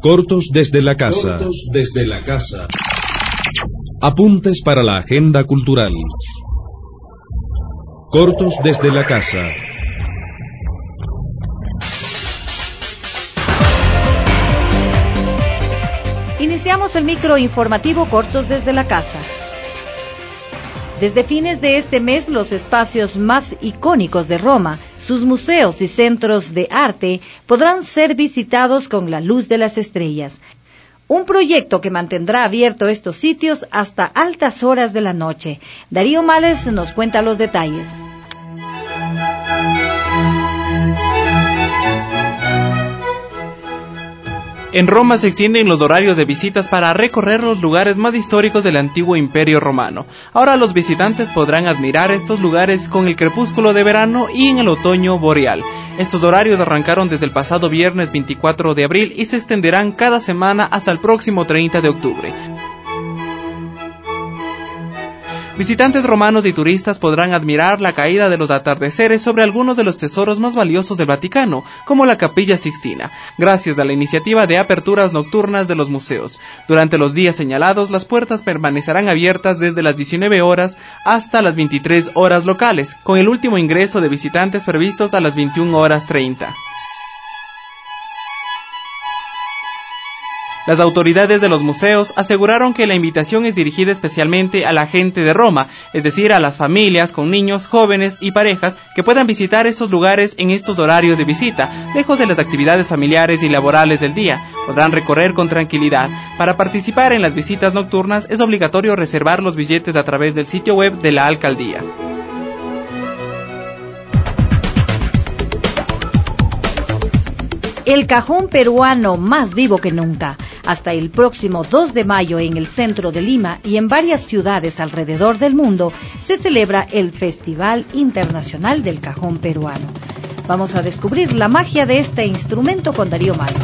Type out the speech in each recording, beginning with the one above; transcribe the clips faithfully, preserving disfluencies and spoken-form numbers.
Cortos desde la casa. Cortos desde la casa. Apuntes para la agenda cultural. Cortos desde la casa. Iniciamos el micro informativo Cortos desde la casa. Desde fines de este mes, los espacios más icónicos de Roma, sus museos y centros de arte, podrán ser visitados con la luz de las estrellas. Un proyecto que mantendrá abierto estos sitios hasta altas horas de la noche. Darío Males nos cuenta los detalles. En Roma se extienden los horarios de visitas para recorrer los lugares más históricos del antiguo Imperio Romano. Ahora los visitantes podrán admirar estos lugares con el crepúsculo de verano y en el otoño boreal. Estos horarios arrancaron desde el pasado viernes veinticuatro de abril y se extenderán cada semana hasta el próximo treinta de octubre. Visitantes romanos y turistas podrán admirar la caída de los atardeceres sobre algunos de los tesoros más valiosos del Vaticano, como la Capilla Sixtina, gracias a la iniciativa de aperturas nocturnas de los museos. Durante los días señalados, las puertas permanecerán abiertas desde las diecinueve horas hasta las veintitrés horas locales, con el último ingreso de visitantes previstos a las veintiuna horas treinta. Las autoridades de los museos aseguraron que la invitación es dirigida especialmente a la gente de Roma, es decir, a las familias con niños, jóvenes y parejas que puedan visitar estos lugares en estos horarios de visita, lejos de las actividades familiares y laborales del día. Podrán recorrer con tranquilidad. Para participar en las visitas nocturnas es obligatorio reservar los billetes a través del sitio web de la alcaldía. El cajón peruano más vivo que nunca. Hasta el próximo dos de mayo en el centro de Lima y en varias ciudades alrededor del mundo se celebra el Festival Internacional del Cajón Peruano. Vamos a descubrir la magia de este instrumento con Darío Males.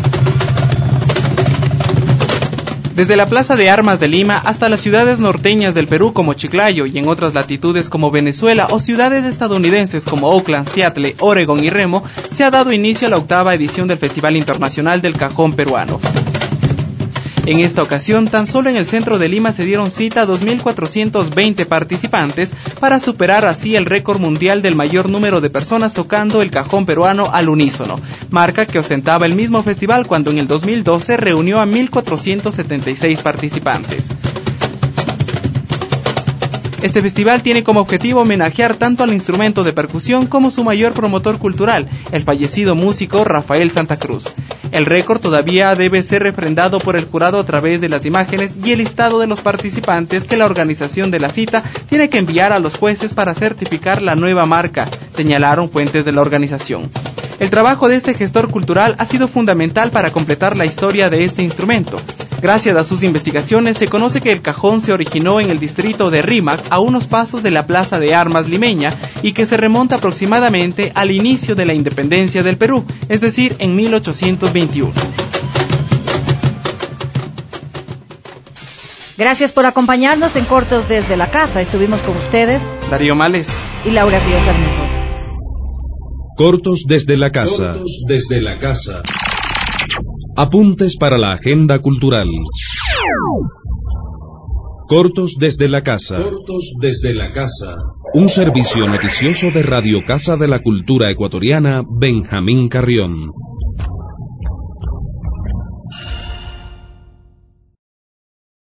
Desde la Plaza de Armas de Lima hasta las ciudades norteñas del Perú como Chiclayo y en otras latitudes como Venezuela o ciudades estadounidenses como Oakland, Seattle, Oregon y Remo, se ha dado inicio a la octava edición del Festival Internacional del Cajón Peruano. En esta ocasión, tan solo en el centro de Lima se dieron cita a dos mil cuatrocientos veinte participantes para superar así el récord mundial del mayor número de personas tocando el cajón peruano al unísono, marca que ostentaba el mismo festival cuando en el dos mil doce reunió a mil cuatrocientos setenta y seis participantes. Este festival tiene como objetivo homenajear tanto al instrumento de percusión como su mayor promotor cultural, el fallecido músico Rafael Santa Cruz. El récord todavía debe ser refrendado por el jurado a través de las imágenes y el listado de los participantes que la organización de la cita tiene que enviar a los jueces para certificar la nueva marca, señalaron fuentes de la organización. El trabajo de este gestor cultural ha sido fundamental para completar la historia de este instrumento. Gracias a sus investigaciones se conoce que el cajón se originó en el distrito de Rímac, a unos pasos de la Plaza de Armas limeña, y que se remonta aproximadamente al inicio de la independencia del Perú, es decir, en mil ochocientos veintiuno. Gracias por acompañarnos en Cortos desde la casa. Estuvimos con ustedes Darío Males y Laura Ríos Armijos. Cortos desde la casa. Cortos desde la casa. Apuntes para la agenda cultural. Cortos desde la casa. Cortos desde la casa. Un servicio noticioso de Radio Casa de la Cultura Ecuatoriana, Benjamín Carrión.